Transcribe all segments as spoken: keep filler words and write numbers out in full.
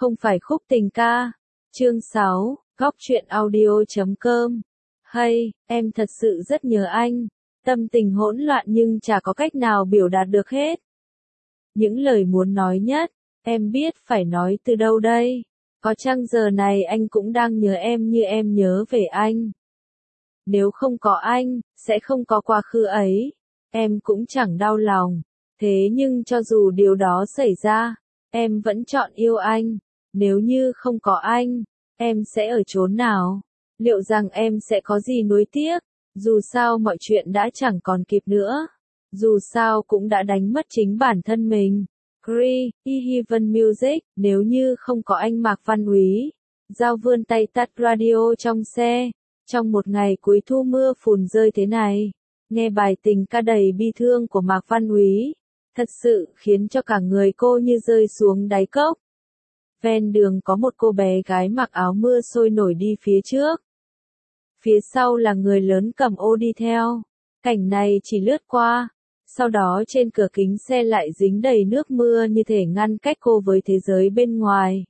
Không phải khúc tình ca. Chương sáu, góc truyện audio chấm com. Hay, em thật sự rất nhớ anh. Tâm tình hỗn loạn nhưng chả có cách nào biểu đạt được hết. Những lời muốn nói nhất, em biết phải nói từ đâu đây. Có chăng giờ này anh cũng đang nhớ em như em nhớ về anh. Nếu không có anh, sẽ không có quá khứ ấy. Em cũng chẳng đau lòng. Thế nhưng cho dù điều đó xảy ra, em vẫn chọn yêu anh. Nếu như không có anh, em sẽ ở chốn nào? Liệu rằng em sẽ có gì nuối tiếc? Dù sao mọi chuyện đã chẳng còn kịp nữa. Dù sao cũng đã đánh mất chính bản thân mình. Cree, Heaven Music, nếu như không có anh Mạc Văn Úy. Giao vươn tay tắt radio trong xe. Trong một ngày cuối thu mưa phùn rơi thế này, nghe bài tình ca đầy bi thương của Mạc Văn Úy, thật sự khiến cho cả người cô như rơi xuống đáy cốc. Ven đường có một cô bé gái mặc áo mưa sôi nổi đi phía trước. Phía sau là người lớn cầm ô đi theo. Cảnh này chỉ lướt qua. Sau đó trên cửa kính xe lại dính đầy nước mưa như thể ngăn cách cô với thế giới bên ngoài.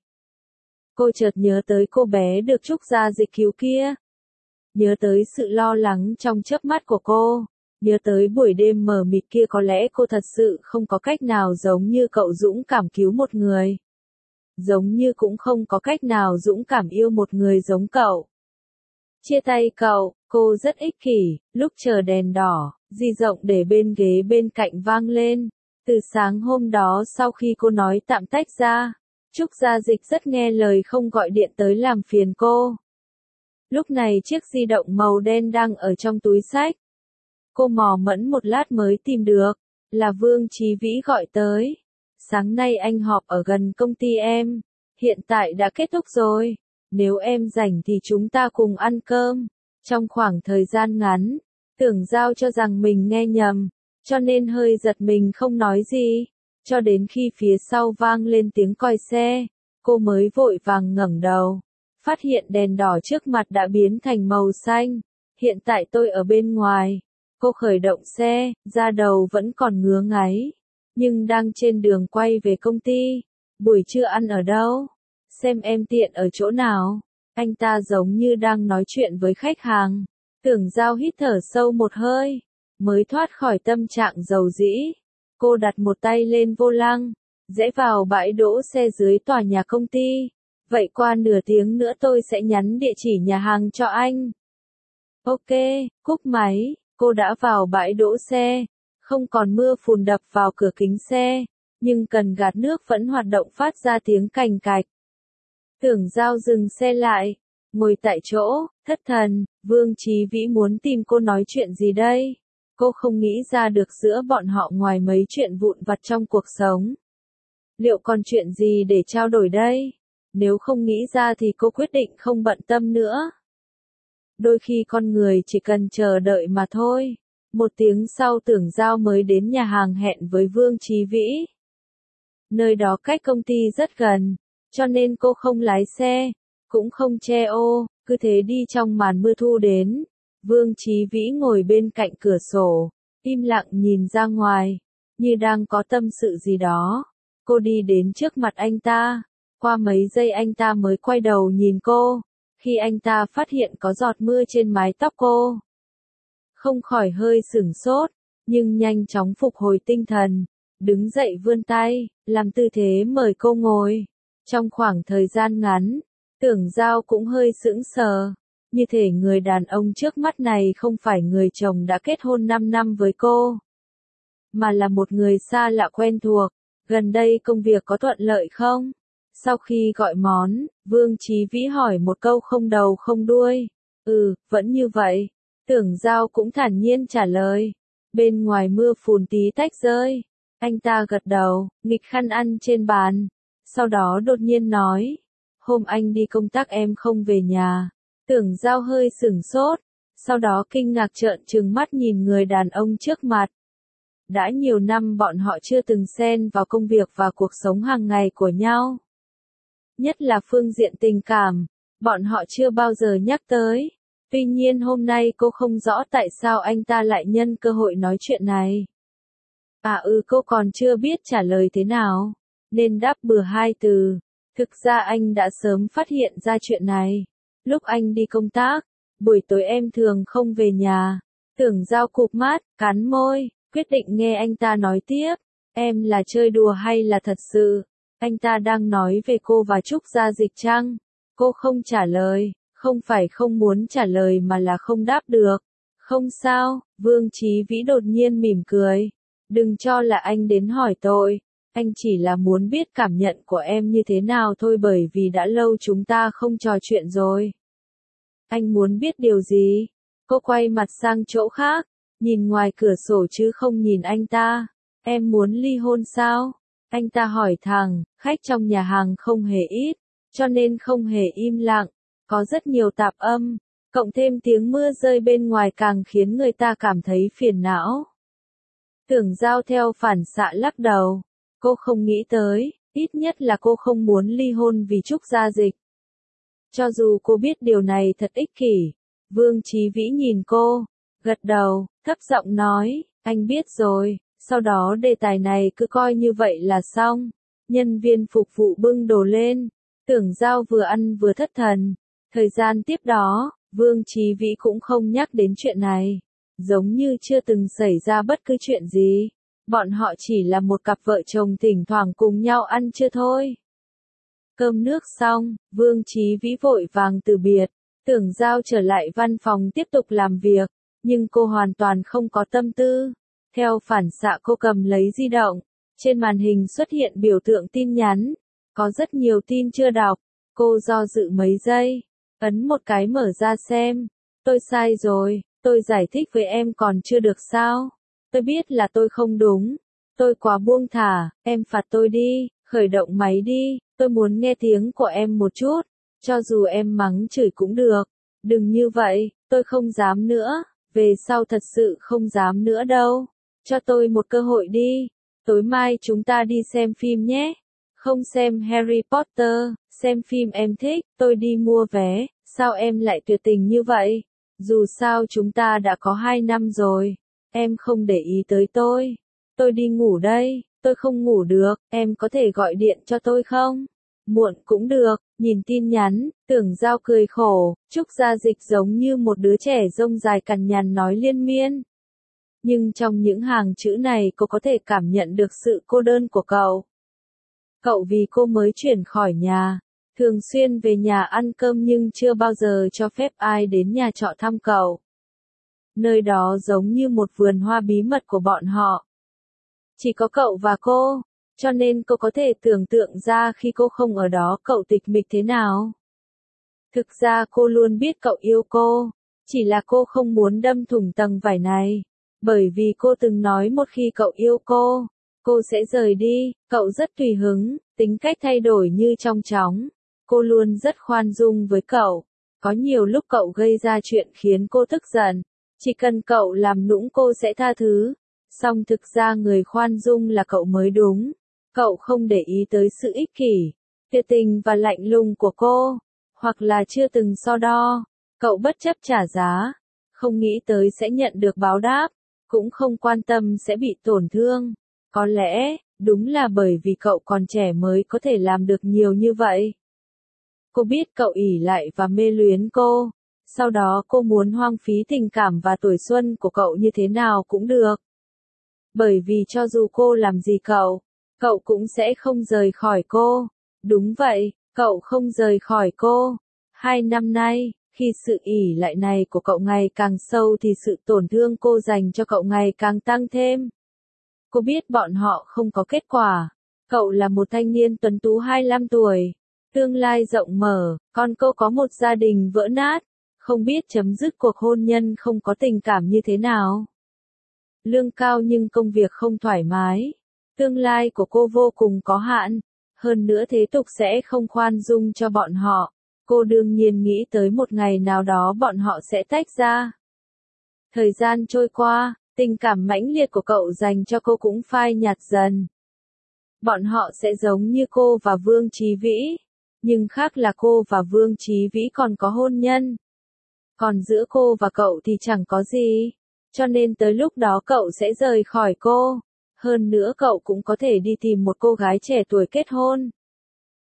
Cô chợt nhớ tới cô bé được Trúc Gia Dịch cứu kia. Nhớ tới sự lo lắng trong chớp mắt của cô. Nhớ tới buổi đêm mờ mịt kia, có lẽ cô thật sự không có cách nào giống như cậu dũng cảm cứu một người. Giống như cũng không có cách nào dũng cảm yêu một người giống cậu. Chia tay cậu, cô rất ích kỷ. Lúc chờ đèn đỏ, di rộng để bên ghế bên cạnh vang lên. Từ sáng hôm đó sau khi cô nói tạm tách ra, Trúc Gia Dịch rất nghe lời không gọi điện tới làm phiền cô. Lúc này chiếc di động màu đen đang ở trong túi xách. Cô mò mẫm một lát mới tìm được, là Vương Chí Vĩ gọi tới. Sáng nay anh họp ở gần công ty em, hiện tại đã kết thúc rồi. Nếu em rảnh thì chúng ta cùng ăn cơm. Trong khoảng thời gian ngắn, Tưởng Giao cho rằng mình nghe nhầm, cho nên hơi giật mình không nói gì. Cho đến khi phía sau vang lên tiếng còi xe, cô mới vội vàng ngẩng đầu. Phát hiện đèn đỏ trước mặt đã biến thành màu xanh. Hiện tại tôi ở bên ngoài. Cô khởi động xe, da đầu vẫn còn ngứa ngáy. Nhưng đang trên đường quay về công ty. Buổi trưa ăn ở đâu? Xem em tiện ở chỗ nào? Anh ta giống như đang nói chuyện với khách hàng. Tưởng Giao hít thở sâu một hơi, mới thoát khỏi tâm trạng dầu dĩ. Cô đặt một tay lên vô lăng, rẽ vào bãi đỗ xe dưới tòa nhà công ty. Vậy qua nửa tiếng nữa tôi sẽ nhắn địa chỉ nhà hàng cho anh. Ok, cúp máy, cô đã vào bãi đỗ xe. Không còn mưa phùn đập vào cửa kính xe, nhưng cần gạt nước vẫn hoạt động phát ra tiếng cành cạch. Tưởng Giao dừng xe lại, ngồi tại chỗ, thất thần. Vương Chí Vĩ muốn tìm cô nói chuyện gì đây? Cô không nghĩ ra được giữa bọn họ ngoài mấy chuyện vụn vặt trong cuộc sống. Liệu còn chuyện gì để trao đổi đây? Nếu không nghĩ ra thì cô quyết định không bận tâm nữa. Đôi khi con người chỉ cần chờ đợi mà thôi. Một tiếng sau Tưởng Giao mới đến nhà hàng hẹn với Vương Chí Vĩ. Nơi đó cách công ty rất gần, cho nên cô không lái xe, cũng không che ô, cứ thế đi trong màn mưa thu đến. Vương Chí Vĩ ngồi bên cạnh cửa sổ, im lặng nhìn ra ngoài, như đang có tâm sự gì đó. Cô đi đến trước mặt anh ta. Qua mấy giây anh ta mới quay đầu nhìn cô. Khi anh ta phát hiện có giọt mưa trên mái tóc cô, không khỏi hơi sửng sốt, nhưng nhanh chóng phục hồi tinh thần, đứng dậy vươn tay, làm tư thế mời cô ngồi. Trong khoảng thời gian ngắn, Tưởng Giao cũng hơi sững sờ, như thể người đàn ông trước mắt này không phải người chồng đã kết hôn năm năm với cô, mà là một người xa lạ quen thuộc. Gần đây công việc có thuận lợi không? Sau khi gọi món, Vương Chí Vĩ hỏi một câu không đầu không đuôi. Ừ, vẫn như vậy. Tưởng Giao cũng thản nhiên trả lời. Bên ngoài mưa phùn tí tách rơi. Anh ta gật đầu, nghịch khăn ăn trên bàn. Sau đó đột nhiên nói. Hôm anh đi công tác em không về nhà. Tưởng Giao hơi sửng sốt. Sau đó kinh ngạc trợn trừng mắt nhìn người đàn ông trước mặt. Đã nhiều năm bọn họ chưa từng xen vào công việc và cuộc sống hàng ngày của nhau. Nhất là phương diện tình cảm, bọn họ chưa bao giờ nhắc tới. Tuy nhiên hôm nay cô không rõ tại sao anh ta lại nhân cơ hội nói chuyện này. À ừ, cô còn chưa biết trả lời thế nào, nên đáp bừa hai từ. Thực ra anh đã sớm phát hiện ra chuyện này. Lúc anh đi công tác, buổi tối em thường không về nhà. Tưởng Giao cụp mắt, cắn môi, quyết định nghe anh ta nói tiếp. Em là chơi đùa hay là thật sự? Anh ta đang nói về cô và Trúc Gia Dịch chăng? Cô không trả lời, không phải không muốn trả lời mà là không đáp được. Không sao, Vương Chí Vĩ đột nhiên mỉm cười. Đừng cho là anh đến hỏi tôi. Anh chỉ là muốn biết cảm nhận của em như thế nào thôi, bởi vì đã lâu chúng ta không trò chuyện rồi. Anh muốn biết điều gì? Cô quay mặt sang chỗ khác, nhìn ngoài cửa sổ chứ không nhìn anh ta. Em muốn ly hôn sao? Anh ta hỏi thẳng. Khách trong nhà hàng không hề ít, cho nên không hề im lặng. Có rất nhiều tạp âm, cộng thêm tiếng mưa rơi bên ngoài càng khiến người ta cảm thấy phiền não. Tưởng Giao theo phản xạ lắc đầu. Cô không nghĩ tới, ít nhất là cô không muốn ly hôn vì Trúc Gia Dịch. Cho dù cô biết điều này thật ích kỷ. Vương Chí Vĩ nhìn cô, gật đầu, thấp giọng nói, anh biết rồi. Sau đó đề tài này cứ coi như vậy là xong. Nhân viên phục vụ bưng đồ lên. Tưởng Giao vừa ăn vừa thất thần. Thời gian tiếp đó, Vương Chí Vĩ cũng không nhắc đến chuyện này. Giống như chưa từng xảy ra bất cứ chuyện gì. Bọn họ chỉ là một cặp vợ chồng thỉnh thoảng cùng nhau ăn trưa thôi. Cơm nước xong, Vương Chí Vĩ vội vàng từ biệt. Tưởng Giao trở lại văn phòng tiếp tục làm việc. Nhưng cô hoàn toàn không có tâm tư. Theo phản xạ cô cầm lấy di động. Trên màn hình xuất hiện biểu tượng tin nhắn. Có rất nhiều tin chưa đọc. Cô do dự mấy giây. Ấn một cái mở ra xem. Tôi sai rồi. Tôi giải thích với em còn chưa được sao? Tôi biết là tôi không đúng. Tôi quá buông thả. Em phạt tôi đi. Khởi động máy đi. Tôi muốn nghe tiếng của em một chút. Cho dù em mắng chửi cũng được. Đừng như vậy. Tôi không dám nữa. Về sau thật sự không dám nữa đâu. Cho tôi một cơ hội đi. Tối mai chúng ta đi xem phim nhé. Không xem Harry Potter. Xem phim em thích. Tôi đi mua vé. Sao em lại tuyệt tình như vậy? Dù sao chúng ta đã có hai năm rồi. Em không để ý tới tôi. Tôi đi ngủ đây. Tôi không ngủ được. Em có thể gọi điện cho tôi không? Muộn cũng được. Nhìn tin nhắn, Tưởng Giao cười khổ. Trúc Gia Dịch giống như một đứa trẻ rông dài cằn nhằn nói liên miên. Nhưng trong những hàng chữ này cô có thể cảm nhận được sự cô đơn của cậu. Cậu vì cô mới chuyển khỏi nhà. Thường xuyên về nhà ăn cơm nhưng chưa bao giờ cho phép ai đến nhà trọ thăm cậu. Nơi đó giống như một vườn hoa bí mật của bọn họ. Chỉ có cậu và cô, cho nên cô có thể tưởng tượng ra khi cô không ở đó cậu tịch mịch thế nào. Thực ra cô luôn biết cậu yêu cô, chỉ là cô không muốn đâm thủng tầng vải này. Bởi vì cô từng nói một khi cậu yêu cô, cô sẽ rời đi. Cậu rất tùy hứng, tính cách thay đổi như trong chóng. Cô luôn rất khoan dung với cậu. Có nhiều lúc cậu gây ra chuyện khiến cô tức giận. Chỉ cần cậu làm nũng cô sẽ tha thứ. Song thực ra người khoan dung là cậu mới đúng. Cậu không để ý tới sự ích kỷ, tuyệt tình và lạnh lùng của cô. Hoặc là chưa từng so đo. Cậu bất chấp trả giá. Không nghĩ tới sẽ nhận được báo đáp. Cũng không quan tâm sẽ bị tổn thương. Có lẽ, đúng là bởi vì cậu còn trẻ mới có thể làm được nhiều như vậy. Cô biết cậu ỷ lại và mê luyến cô. Sau đó cô muốn hoang phí tình cảm và tuổi xuân của cậu như thế nào cũng được. Bởi vì cho dù cô làm gì cậu, cậu cũng sẽ không rời khỏi cô. Đúng vậy, cậu không rời khỏi cô. Hai năm nay, khi sự ỷ lại này của cậu ngày càng sâu thì sự tổn thương cô dành cho cậu ngày càng tăng thêm. Cô biết bọn họ không có kết quả. Cậu là một thanh niên tuấn tú hai mươi lăm tuổi. Tương lai rộng mở, còn cô có một gia đình vỡ nát. Không biết chấm dứt cuộc hôn nhân không có tình cảm như thế nào. Lương cao nhưng công việc không thoải mái. Tương lai của cô vô cùng có hạn. Hơn nữa thế tục sẽ không khoan dung cho bọn họ. Cô đương nhiên nghĩ tới một ngày nào đó bọn họ sẽ tách ra. Thời gian trôi qua, tình cảm mãnh liệt của cậu dành cho cô cũng phai nhạt dần. Bọn họ sẽ giống như cô và Vương Chí Vĩ. Nhưng khác là cô và Vương Chí Vĩ còn có hôn nhân. Còn giữa cô và cậu thì chẳng có gì. Cho nên tới lúc đó cậu sẽ rời khỏi cô. Hơn nữa cậu cũng có thể đi tìm một cô gái trẻ tuổi kết hôn.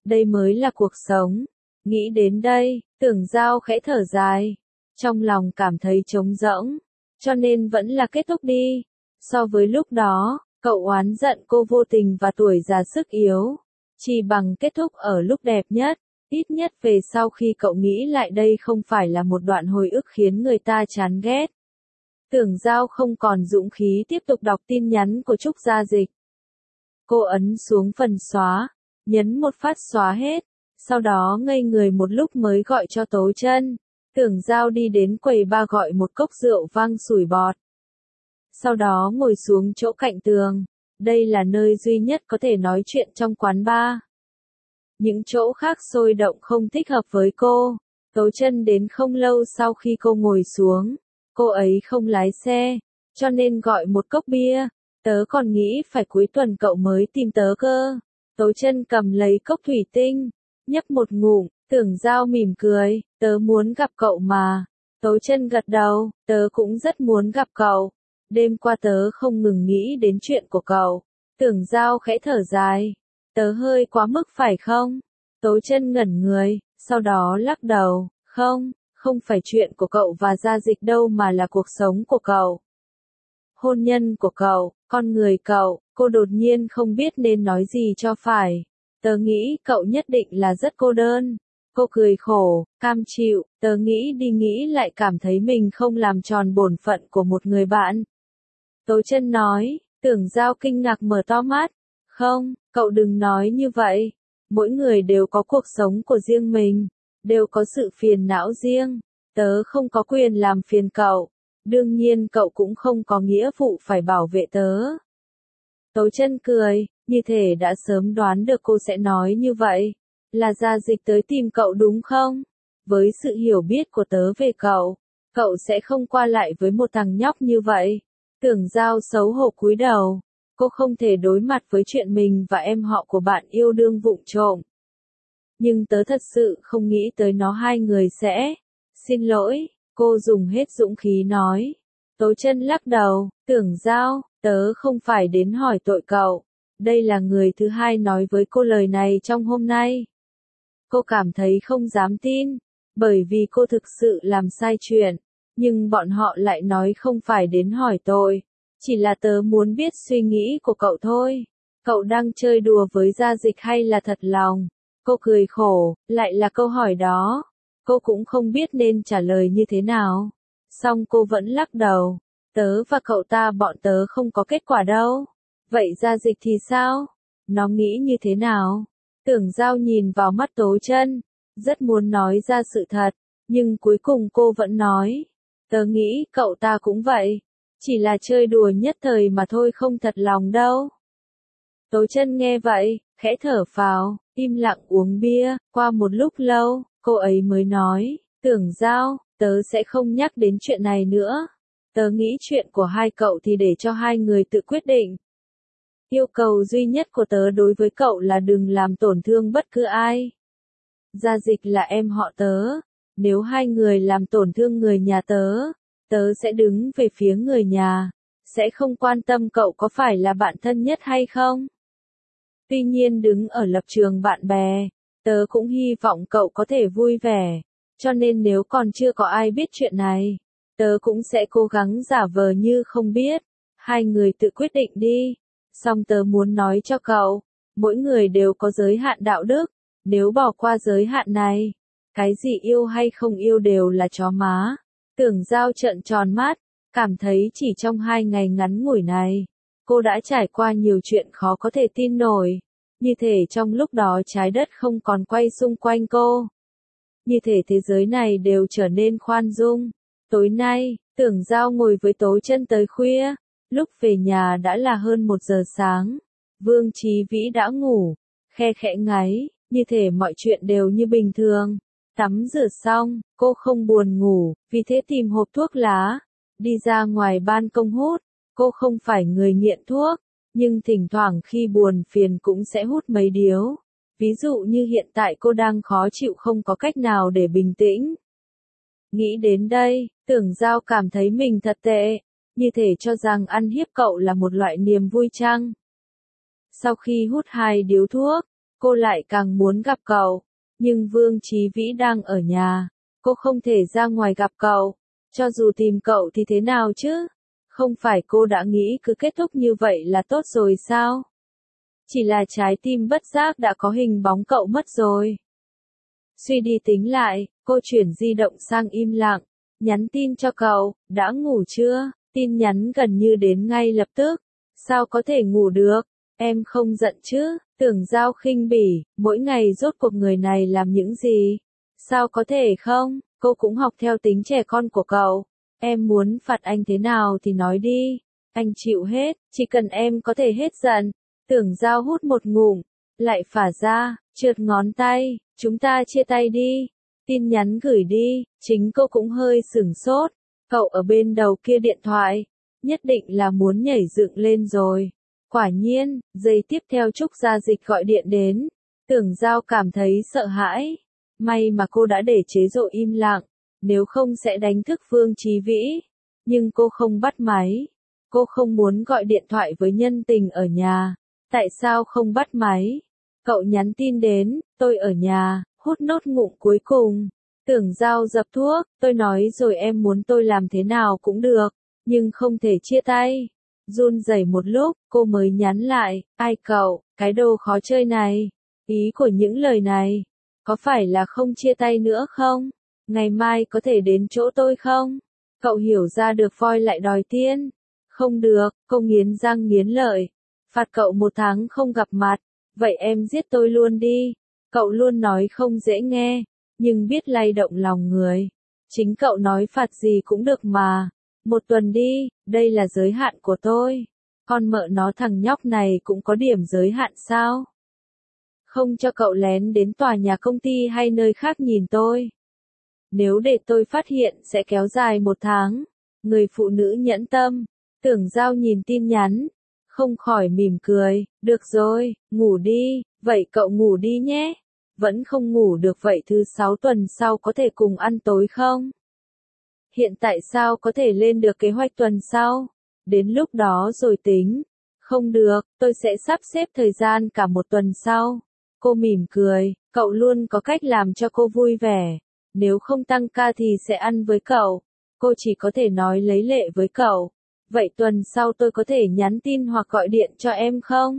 đây mới là cuộc sống. Nghĩ đến đây, Tưởng Giao khẽ thở dài, trong lòng cảm thấy trống rỗng, cho nên vẫn là kết thúc đi. So với lúc đó, cậu oán giận cô vô tình và tuổi già sức yếu, chỉ bằng kết thúc ở lúc đẹp nhất. Ít nhất về sau khi cậu nghĩ lại đây không phải là một đoạn hồi ức khiến người ta chán ghét. Tưởng Giao không còn dũng khí tiếp tục đọc tin nhắn của Trúc Gia Dịch. Cô ấn xuống phần xóa, nhấn một phát xóa hết, sau đó ngây người một lúc mới gọi cho Tố Chân. Tưởng Giao đi đến quầy bar gọi một cốc rượu vang sủi bọt. Sau đó ngồi xuống chỗ cạnh tường, đây là nơi duy nhất có thể nói chuyện trong quán bar. Những chỗ khác sôi động không thích hợp với cô. Tố Chân đến không lâu sau khi cô ngồi xuống, cô ấy không lái xe, cho nên gọi một cốc bia. Tớ còn nghĩ phải cuối tuần cậu mới tìm tớ cơ. Tố Chân cầm lấy cốc thủy tinh, nhấp một ngụm. Tưởng Giao mỉm cười, tớ muốn gặp cậu mà. Tố Chân gật đầu, tớ cũng rất muốn gặp cậu. Đêm qua tớ không ngừng nghĩ đến chuyện của cậu. Tưởng Giao khẽ thở dài, tớ hơi quá mức phải không? Tố Chân ngẩn người, sau đó lắc đầu, không, không phải chuyện của cậu và Gia Dịch đâu mà là cuộc sống của cậu. Hôn nhân của cậu, con người cậu. Cô đột nhiên không biết nên nói gì cho phải. Tớ nghĩ cậu nhất định là rất cô đơn. Cô cười khổ, cam chịu, tớ nghĩ đi nghĩ lại cảm thấy mình không làm tròn bổn phận của một người bạn. Tố Chân nói. Tưởng Giao kinh ngạc mở to mắt. Không, cậu đừng nói như vậy. Mỗi người đều có cuộc sống của riêng mình, đều có sự phiền não riêng. Tớ không có quyền làm phiền cậu. Đương nhiên cậu cũng không có nghĩa vụ phải bảo vệ tớ. Tố Chân cười, như thể đã sớm đoán được cô sẽ nói như vậy. Là Gia Dịch tới tìm cậu đúng không? Với sự hiểu biết của tớ về cậu, cậu sẽ không qua lại với một thằng nhóc như vậy. Tưởng Giao xấu hổ cúi đầu. Cô không thể đối mặt với chuyện mình và em họ của bạn yêu đương vụng trộm. Nhưng tớ thật sự không nghĩ tới nó hai người sẽ. Xin lỗi, cô dùng hết dũng khí nói. Tố Chân lắc đầu, Tưởng Giao, tớ không phải đến hỏi tội cậu. Đây là người thứ hai nói với cô lời này trong hôm nay. Cô cảm thấy không dám tin, bởi vì cô thực sự làm sai chuyện. Nhưng bọn họ lại nói không phải đến hỏi tội. Chỉ là tớ muốn biết suy nghĩ của cậu thôi. Cậu đang chơi đùa với Gia Dịch hay là thật lòng? Cô cười khổ, lại là câu hỏi đó. Cô cũng không biết nên trả lời như thế nào. Xong cô vẫn lắc đầu. Tớ và cậu ta bọn tớ không có kết quả đâu. Vậy Gia Dịch thì sao? Nó nghĩ như thế nào? Tưởng Giao nhìn vào mắt Tố Chân, rất muốn nói ra sự thật, nhưng cuối cùng cô vẫn nói. Tớ nghĩ cậu ta cũng vậy. Chỉ là chơi đùa nhất thời mà thôi, không thật lòng đâu. Tố Chân nghe vậy, khẽ thở phào, im lặng uống bia. Qua một lúc lâu, cô ấy mới nói, Tưởng Giao, tớ sẽ không nhắc đến chuyện này nữa. Tớ nghĩ chuyện của hai cậu thì để cho hai người tự quyết định. Yêu cầu duy nhất của tớ đối với cậu là đừng làm tổn thương bất cứ ai. Gia Dịch là em họ tớ. Nếu hai người làm tổn thương người nhà tớ, tớ sẽ đứng về phía người nhà, sẽ không quan tâm cậu có phải là bạn thân nhất hay không. Tuy nhiên đứng ở lập trường bạn bè, tớ cũng hy vọng cậu có thể vui vẻ, cho nên nếu còn chưa có ai biết chuyện này, tớ cũng sẽ cố gắng giả vờ như không biết. Hai người tự quyết định đi. Song tớ muốn nói cho cậu, mỗi người đều có giới hạn đạo đức, nếu bỏ qua giới hạn này, cái gì yêu hay không yêu đều là chó má. Tưởng Giao trợn tròn mắt, cảm thấy chỉ trong hai ngày ngắn ngủi này, cô đã trải qua nhiều chuyện khó có thể tin nổi. Như thể trong lúc đó trái đất không còn quay xung quanh cô. Như thể thế giới này đều trở nên khoan dung. Tối nay, Tưởng Giao ngồi với Tố Chân tới khuya. Lúc về nhà đã là hơn một giờ sáng. Vương Chí Vĩ đã ngủ, khe khẽ ngáy, như thể mọi chuyện đều như bình thường. Tắm rửa xong, cô không buồn ngủ, vì thế tìm hộp thuốc lá, đi ra ngoài ban công hút. Cô không phải người nghiện thuốc, nhưng thỉnh thoảng khi buồn phiền cũng sẽ hút mấy điếu. Ví dụ như hiện tại cô đang khó chịu không có cách nào để bình tĩnh. Nghĩ đến đây, Tưởng Giao cảm thấy mình thật tệ, như thể cho rằng ăn hiếp cậu là một loại niềm vui chăng. Sau khi hút hai điếu thuốc, cô lại càng muốn gặp cậu. Nhưng Vương Chí Vĩ đang ở nhà, cô không thể ra ngoài gặp cậu. Cho dù tìm cậu thì thế nào chứ? Không phải cô đã nghĩ cứ kết thúc như vậy là tốt rồi sao? Chỉ là trái tim bất giác đã có hình bóng cậu mất rồi. Suy đi tính lại, cô chuyển di động sang im lặng, nhắn tin cho cậu, đã ngủ chưa? Tin nhắn gần như đến ngay lập tức. Sao có thể ngủ được? Em không giận chứ? Tưởng Giao khinh bỉ, mỗi ngày rốt cuộc người này làm những gì? Sao có thể không? Cô cũng học theo tính trẻ con của cậu. Em muốn phạt anh thế nào thì nói đi. Anh chịu hết, chỉ cần em có thể hết giận. Tưởng Giao hút một ngụm, lại phả ra, trượt ngón tay, chúng ta chia tay đi. Tin nhắn gửi đi, chính cô cũng hơi sửng sốt. Cậu ở bên đầu kia điện thoại, nhất định là muốn nhảy dựng lên rồi. Quả nhiên, giây tiếp theo Trúc Gia Dịch gọi điện đến. Tưởng Giao cảm thấy sợ hãi. May mà cô đã để chế độ im lặng, nếu không sẽ đánh thức Vương Chí Vĩ. Nhưng cô không bắt máy. Cô không muốn gọi điện thoại với nhân tình ở nhà. Tại sao không bắt máy? Cậu nhắn tin đến, tôi ở nhà, hút nốt ngụm cuối cùng. Tưởng Giao dập thuốc, tôi nói rồi em muốn tôi làm thế nào cũng được, nhưng không thể chia tay. Run rẩy một lúc, cô mới nhắn lại, ai cậu, cái đồ khó chơi này. Ý của những lời này, có phải là không chia tay nữa không? Ngày mai có thể đến chỗ tôi không? Cậu hiểu ra được voi lại đòi tiền. Không được, cô nghiến răng nghiến lợi. Phạt cậu một tháng không gặp mặt, vậy em giết tôi luôn đi. Cậu luôn nói không dễ nghe, nhưng biết lay động lòng người. Chính cậu nói phạt gì cũng được mà. Một tuần đi, đây là giới hạn của tôi. Con mợ nó thằng nhóc này cũng có điểm giới hạn sao? Không cho cậu lén đến tòa nhà công ty hay nơi khác nhìn tôi. Nếu để tôi phát hiện sẽ kéo dài một tháng. Người phụ nữ nhẫn tâm. Tưởng Giao nhìn tin nhắn, không khỏi mỉm cười, được rồi, ngủ đi, vậy cậu ngủ đi nhé. Vẫn không ngủ được vậy thứ sáu tuần sau có thể cùng ăn tối không? Hiện tại sao có thể lên được kế hoạch tuần sau? Đến lúc đó rồi tính. Không được, tôi sẽ sắp xếp thời gian cả một tuần sau. Cô mỉm cười, cậu luôn có cách làm cho cô vui vẻ. Nếu không tăng ca thì sẽ ăn với cậu. Cô chỉ có thể nói lấy lệ với cậu. Vậy tuần sau tôi có thể nhắn tin hoặc gọi điện cho em không?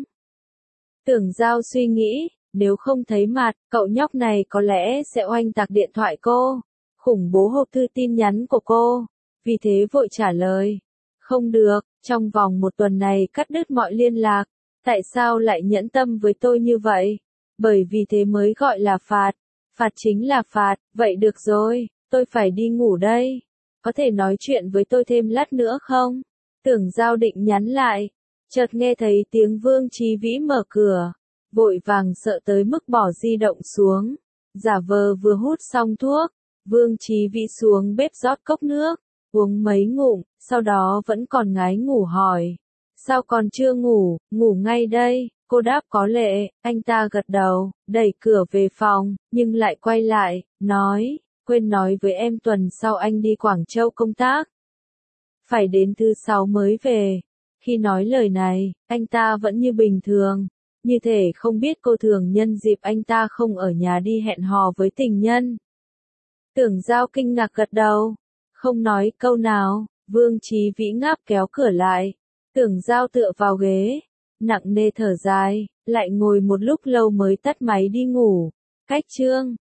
Tưởng Giao suy nghĩ, nếu không thấy mặt, cậu nhóc này có lẽ sẽ oanh tạc điện thoại cô. Khủng bố hộp thư tin nhắn của cô. Vì thế vội trả lời. Không được, trong vòng một tuần này cắt đứt mọi liên lạc. Tại sao lại nhẫn tâm với tôi như vậy? Bởi vì thế mới gọi là phạt. Phạt chính là phạt, vậy được rồi, tôi phải đi ngủ đây. Có thể nói chuyện với tôi thêm lát nữa không? Tưởng Giao định nhắn lại. Chợt nghe thấy tiếng Vương Chí Vĩ mở cửa. Vội vàng sợ tới mức bỏ di động xuống. Giả vờ vừa hút xong thuốc. Vương Chí Vĩ xuống bếp rót cốc nước. Uống mấy ngụm, sau đó vẫn còn ngái ngủ hỏi. Sao còn chưa ngủ, ngủ ngay đây. Cô đáp có lệ, anh ta gật đầu, đẩy cửa về phòng, nhưng lại quay lại, nói, quên nói với em tuần sau anh đi Quảng Châu công tác. Phải đến thứ sáu mới về. Khi nói lời này, anh ta vẫn như bình thường, như thể không biết cô thường nhân dịp anh ta không ở nhà đi hẹn hò với tình nhân. Tưởng Giao kinh ngạc gật đầu, không nói câu nào, Vương Chí Vĩ ngáp kéo cửa lại. Tưởng Giao tựa vào ghế, nặng nề thở dài, lại ngồi một lúc lâu mới tắt máy đi ngủ. Cách chương